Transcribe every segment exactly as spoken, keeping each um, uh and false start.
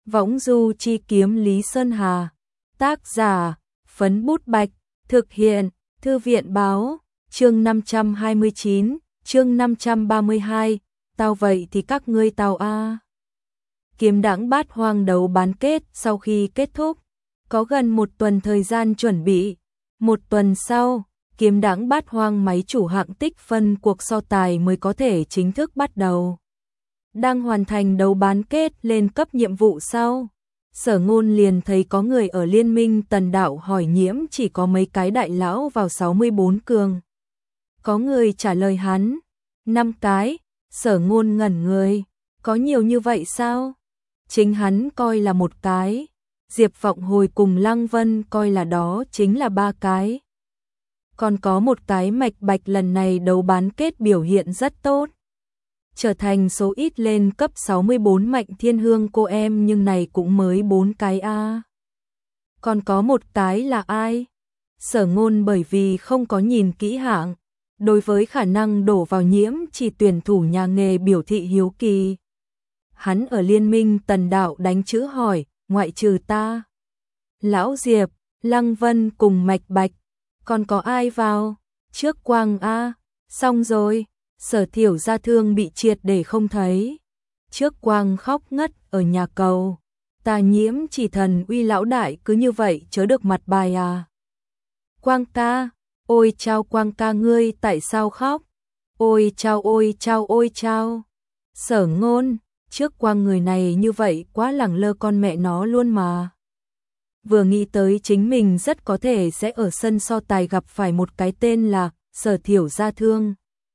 Võng du chi kiếm Lý Sơn Hà. Tác giả, Phấn Bút Bạch. Thực hiện, Thư viện Báo. Chương năm trăm hai mươi chín, chương năm trăm ba mươi hai. Tao vậy thì các ngươi tao a. Kiếm đãng bát hoang đấu bán kết sau khi kết thúc. Có gần một tuần thời gian chuẩn bị. Một tuần sau, kiếm đãng bát hoang máy chủ hạng tích phân cuộc so tài mới có thể chính thức bắt đầu. Đang hoàn thành đấu bán kết lên cấp nhiệm vụ sau. Sở Ngôn liền thấy có người ở Liên minh Tần Đạo hỏi Nhiễm chỉ có mấy cái đại lão vào sáu mươi bốn cường. Có người trả lời hắn, năm cái. Sở Ngôn ngẩn người, có nhiều như vậy sao? Chính hắn coi là một cái, Diệp Vọng Hồi cùng Lăng Vân coi là đó chính là ba cái. Còn có một cái Mạch Bạch lần này đấu bán kết biểu hiện rất tốt, trở thành số ít lên cấp sáu mươi bốn Mạnh Thiên Hương cô em, nhưng này cũng mới bốn cái a. À. Còn có một cái là ai? Sở Ngôn bởi vì không có nhìn kỹ hạng, đối với khả năng đổ vào Nhiễm chỉ tuyển thủ nhà nghề biểu thị hiếu kỳ. Hắn ở Liên minh Tần Đạo đánh chữ hỏi, ngoại trừ ta, Lão Diệp, Lăng Vân cùng Mạch Bạch, còn có ai vào? Trước Quang a, xong rồi. Sở Thiểu Gia thương bị triệt để không thấy. Trước Quang khóc ngất ở nhà cầu. Ta Nhiễm chỉ thần uy lão đại cứ như vậy chớ được mặt bài à. Quang ca, ôi chao Quang ca ngươi tại sao khóc? Ôi chao ôi chao ôi chao. Sở Ngôn, trước Quang người này như vậy quá lẳng lơ con mẹ nó luôn mà. Vừa nghĩ tới chính mình rất có thể sẽ ở sân so tài gặp phải một cái tên là Sở Thiểu Gia thương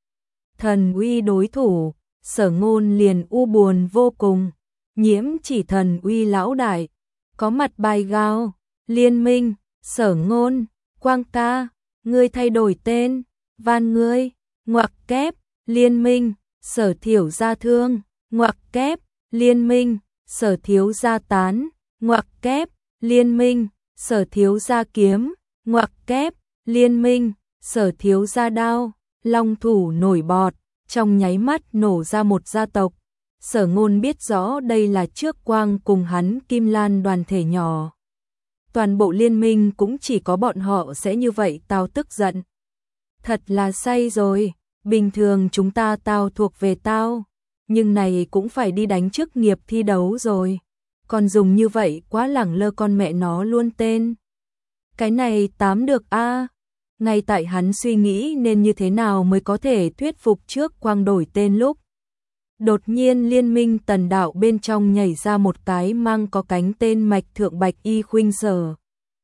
thần uy đối thủ, Sở Ngôn liền u buồn vô cùng. Nhiễm chỉ thần uy lão đại, có mặt bài gao, Liên minh, Sở Ngôn, Quang ca, ngươi thay đổi tên, van ngươi, ngoặc kép, Liên minh, Sở Thiểu Gia thương, ngoặc kép, Liên minh, Sở Thiếu Gia tán, ngoặc kép, Liên minh, Sở Thiếu Gia kiếm, ngoặc kép, Liên minh, Sở Thiếu Gia đao. Long thủ nổi bọt, trong nháy mắt nổ ra một gia tộc. Sở Ngôn biết rõ đây là trước Quang cùng hắn Kim Lan đoàn thể nhỏ. Toàn bộ liên minh cũng chỉ có bọn họ sẽ như vậy. Tao tức giận. Thật là say rồi, bình thường chúng ta tao thuộc về tao, nhưng này cũng phải đi đánh chức nghiệp thi đấu rồi. Còn dùng như vậy quá lẳng lơ con mẹ nó luôn tên. Cái này tám được a. À. Ngay tại hắn suy nghĩ nên như thế nào mới có thể thuyết phục trước Quang đổi tên lúc. Đột nhiên Liên minh Tần Đạo bên trong nhảy ra một cái mang có cánh tên Mạch Thượng Bạch Y Khuynh Sở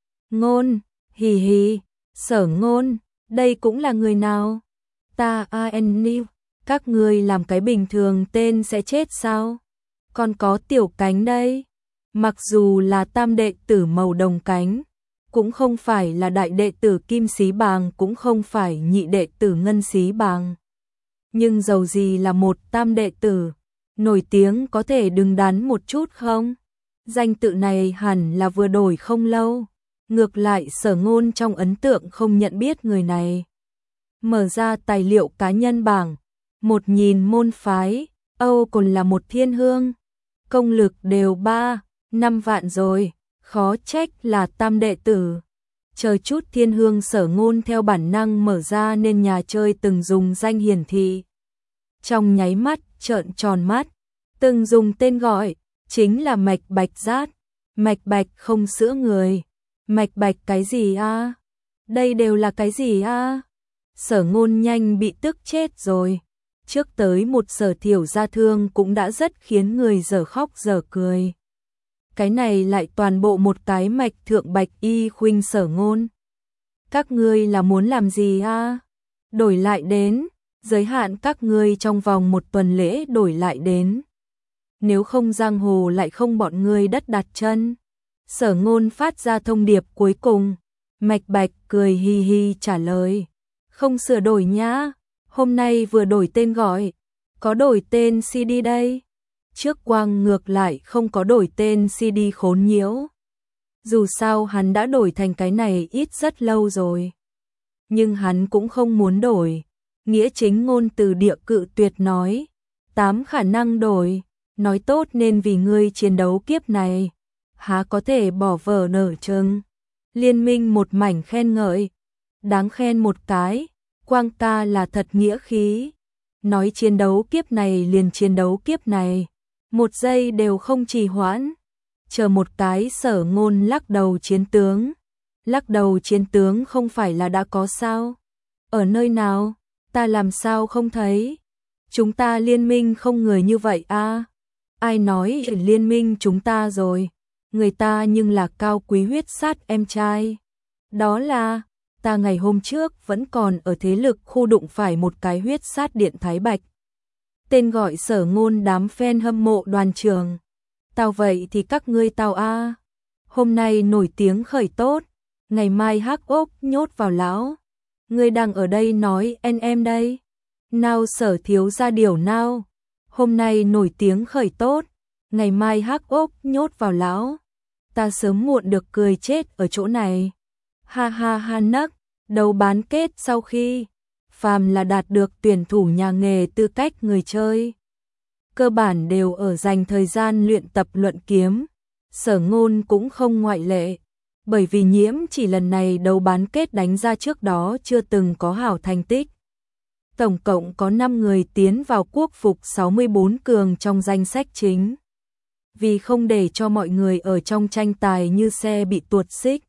Ngôn, hì hì, Sở Ngôn, đây cũng là người nào? Ta an new, các ngươi làm cái bình thường tên sẽ chết sao? Còn có Tiểu Cánh đây, mặc dù là tam đệ tử màu đồng cánh, cũng không phải là đại đệ tử Kim Xí Bàng, cũng không phải nhị đệ tử Ngân Xí Bàng. Nhưng dầu gì là một tam đệ tử, nổi tiếng có thể đứng đắn một chút không? Danh tự này hẳn là vừa đổi không lâu. Ngược lại Sở Ngôn trong ấn tượng không nhận biết người này. Mở ra tài liệu cá nhân bảng, một nhìn môn phái, Âu còn là một thiên hương. Công lực đều ba, năm vạn rồi. Khó trách là tam đệ tử. Chờ chút thiên hương Sở Ngôn theo bản năng mở ra nên nhà chơi từng dùng danh hiển thị. Trong nháy mắt trợn tròn mắt, từng dùng tên gọi, chính là Mạch Bạch Giát. Mạch Bạch không sữa người. Mạch Bạch cái gì a? À? Đây đều là cái gì a? À? Sở Ngôn nhanh bị tức chết rồi. Trước tới một Sở Thiểu Gia thương cũng đã rất khiến người dở khóc dở cười. Cái này lại toàn bộ một cái Mạch Thượng Bạch Y Khuynh Sở Ngôn. Các ngươi là muốn làm gì a? À? Đổi lại đến, giới hạn các ngươi trong vòng một tuần lễ đổi lại đến. Nếu không giang hồ lại không bọn ngươi đất đặt chân. Sở Ngôn phát ra thông điệp cuối cùng. Mạch Bạch cười hi hi trả lời. Không sửa đổi nhá, hôm nay vừa đổi tên gọi, có đổi tên xê đê đây. Trước Quang ngược lại không có đổi tên xê đê khốn nhiễu. Dù sao hắn đã đổi thành cái này ít rất lâu rồi. Nhưng hắn cũng không muốn đổi. Nghĩa chính ngôn từ địa cự tuyệt nói. Tám khả năng đổi. nói tốt nên vì ngươi chiến đấu kiếp này, há có thể bỏ vở nở chừng. Liên minh một mảnh khen ngợi, đáng khen một cái, Quang ca là thật nghĩa khí, nói chiến đấu kiếp này liền chiến đấu kiếp này, một giây đều không trì hoãn. Chờ một cái, Sở Ngôn lắc đầu. Chiến tướng, lắc đầu chiến tướng không phải là đã có sao? Ở nơi nào? Ta làm sao không thấy? Chúng ta liên minh không người như vậy a? À? Ai nói liên minh chúng ta rồi? Người ta nhưng là Cao Quý huyết sát em trai. Đó là, ta ngày hôm trước vẫn còn ở thế lực khu đụng phải một cái huyết sát điện Thái Bạch. Tên gọi Sở Ngôn, đám fan hâm mộ đoàn trường. Tao vậy thì các ngươi tao a. Hôm nay nổi tiếng khởi tốt, ngày mai hắc ốc nhốt vào lão. Ngươi đang ở đây nói en em đây. Nào Sở thiếu gia điều nào. Hôm nay nổi tiếng khởi tốt, ngày mai hắc ốc nhốt vào lão. Ta sớm muộn được cười chết ở chỗ này. Ha ha ha nấc, đấu bán kết sau khi phàm là đạt được tuyển thủ nhà nghề tư cách người chơi, cơ bản đều ở dành thời gian luyện tập luận kiếm. Sở Ngôn cũng không ngoại lệ, bởi vì nhiễm chỉ lần này đấu bán kết đánh ra trước đó chưa từng có hảo thành tích. Tổng cộng có năm người tiến vào quốc phục sáu mươi bốn cường trong danh sách chính. Vì không để cho mọi người ở trong tranh tài như xe bị tuột xích,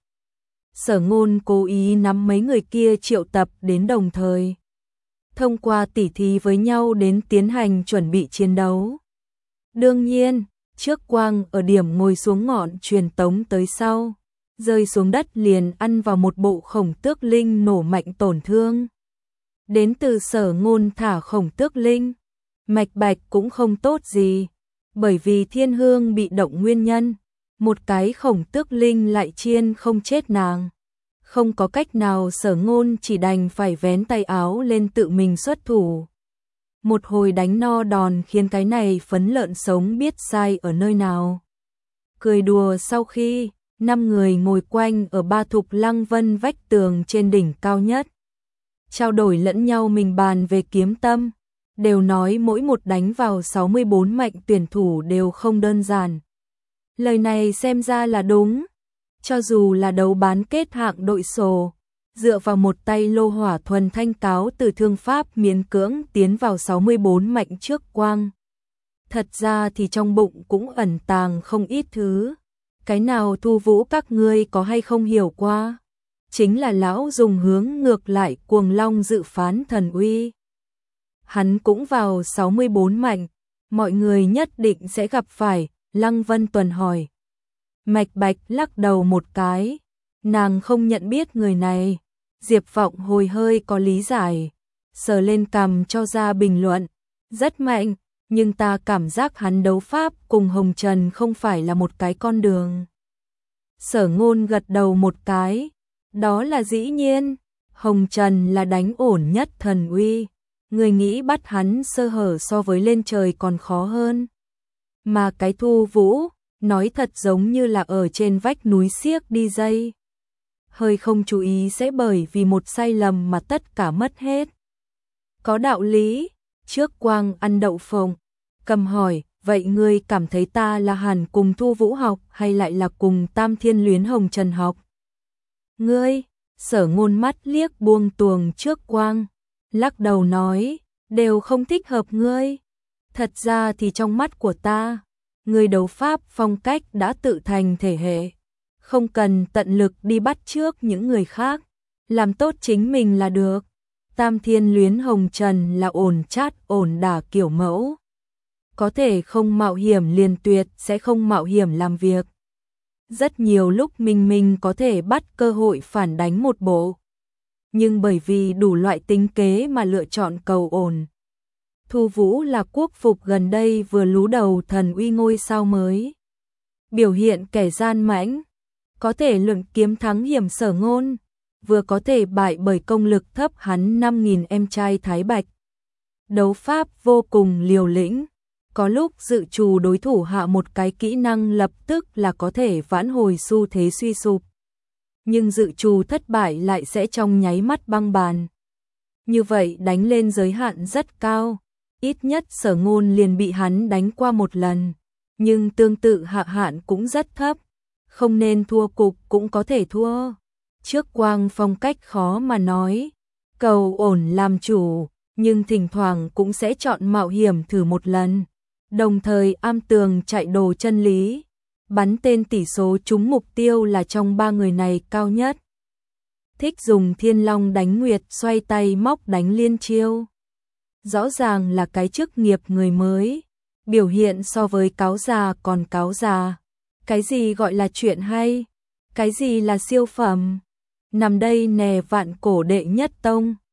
Sở Ngôn cố ý nắm mấy người kia triệu tập đến đồng thời, thông qua tỉ thí với nhau đến tiến hành chuẩn bị chiến đấu. Đương nhiên, trước Quang ở điểm ngồi xuống ngọn truyền tống tới sau, rơi xuống đất liền ăn vào một bộ khổng tước linh nổ mạnh tổn thương. Đến từ Sở Ngôn thả khổng tước linh, mạch bạch cũng không tốt gì, bởi vì thiên hương bị động nguyên nhân, một cái khổng tước linh lại chiên không chết nàng. Không có cách nào, Sở Ngôn chỉ đành phải vén tay áo lên tự mình xuất thủ. Một hồi đánh no đòn khiến cái này phấn lợn sống biết sai ở nơi nào. Cười đùa sau khi, năm người ngồi quanh ở Ba Thục Lăng Vân vách tường trên đỉnh cao nhất, trao đổi lẫn nhau mình bàn về kiếm tâm, đều nói mỗi một đánh vào sáu mươi bốn mạnh tuyển thủ đều không đơn giản. Lời này xem ra là đúng. Cho dù là đấu bán kết hạng đội sổ, dựa vào một tay lô hỏa thuần thanh cáo từ thương pháp miễn cưỡng tiến vào sáu mươi bốn mạnh trước Quang. Thật ra thì trong bụng cũng ẩn tàng không ít thứ. Cái nào Thu Vũ các ngươi có hay không hiểu qua? Chính là lão dùng hướng ngược lại Cuồng Long dự phán thần uy. Hắn cũng vào sáu mươi bốn mạnh, mọi người nhất định sẽ gặp phải. Lăng Vân Tuần hỏi. Mạch Bạch lắc đầu một cái, nàng không nhận biết người này. Diệp Vọng hồi hơi có lý giải, sờ lên cằm cho ra bình luận, rất mạnh, nhưng ta cảm giác hắn đấu pháp cùng Hồng Trần không phải là một cái con đường. Sở Ngôn gật đầu một cái, đó là dĩ nhiên, Hồng Trần là đánh ổn nhất thần uy, người nghĩ bắt hắn sơ hở so với lên trời còn khó hơn. Mà cái Thu Vũ, nói thật giống như là ở trên vách núi xiếc đi dây. Hơi không chú ý sẽ bởi vì một sai lầm mà tất cả mất hết. Có đạo lý, trước Quang ăn đậu phộng, cầm hỏi, vậy ngươi cảm thấy ta là hẳn cùng Thu Vũ học hay lại là cùng Tam Thiên Luyến Hồng Trần học? Ngươi, Sở Ngôn mắt liếc buông tuồng trước Quang, lắc đầu nói, đều không thích hợp ngươi. Thật ra thì trong mắt của ta, người đấu pháp phong cách đã tự thành thể hệ, không cần tận lực đi bắt chước những người khác, làm tốt chính mình là được. Tam Thiên Luyến Hồng Trần là ổn chát ổn đả kiểu mẫu, có thể không mạo hiểm liền tuyệt sẽ không mạo hiểm làm việc. Rất nhiều lúc mình mình có thể bắt cơ hội phản đánh một bộ, nhưng bởi vì đủ loại tính kế mà lựa chọn cầu ổn. Thu Vũ là quốc phục gần đây vừa lú đầu thần uy ngôi sao mới, biểu hiện kẻ gian mãnh, có thể luận kiếm thắng hiểm Sở Ngôn, vừa có thể bại bởi công lực thấp hắn năm nghìn em trai Thái Bạch. Đấu pháp vô cùng liều lĩnh, có lúc dự trù đối thủ hạ một cái kỹ năng lập tức là có thể vãn hồi xu thế suy sụp, nhưng dự trù thất bại lại sẽ trong nháy mắt băng bàn. Như vậy đánh lên giới hạn rất cao, ít nhất Sở Ngôn liền bị hắn đánh qua một lần, nhưng tương tự Hạ Hạn cũng rất thấp, không nên thua cục cũng có thể thua. Trước Quang Phong cách khó mà nói, cầu ổn làm chủ, nhưng thỉnh thoảng cũng sẽ chọn mạo hiểm thử một lần, đồng thời am tường chạy đồ chân lý, bắn tên tỷ số trúng mục tiêu là trong ba người này cao nhất. Thích dùng Thiên Long đánh Nguyệt, xoay tay móc đánh liên chiêu. Rõ ràng là cái chức nghiệp người mới, biểu hiện so với cáo già còn cáo già. Cái gì gọi là chuyện hay? Cái gì là siêu phẩm? Nằm đây nè vạn cổ đệ nhất tông.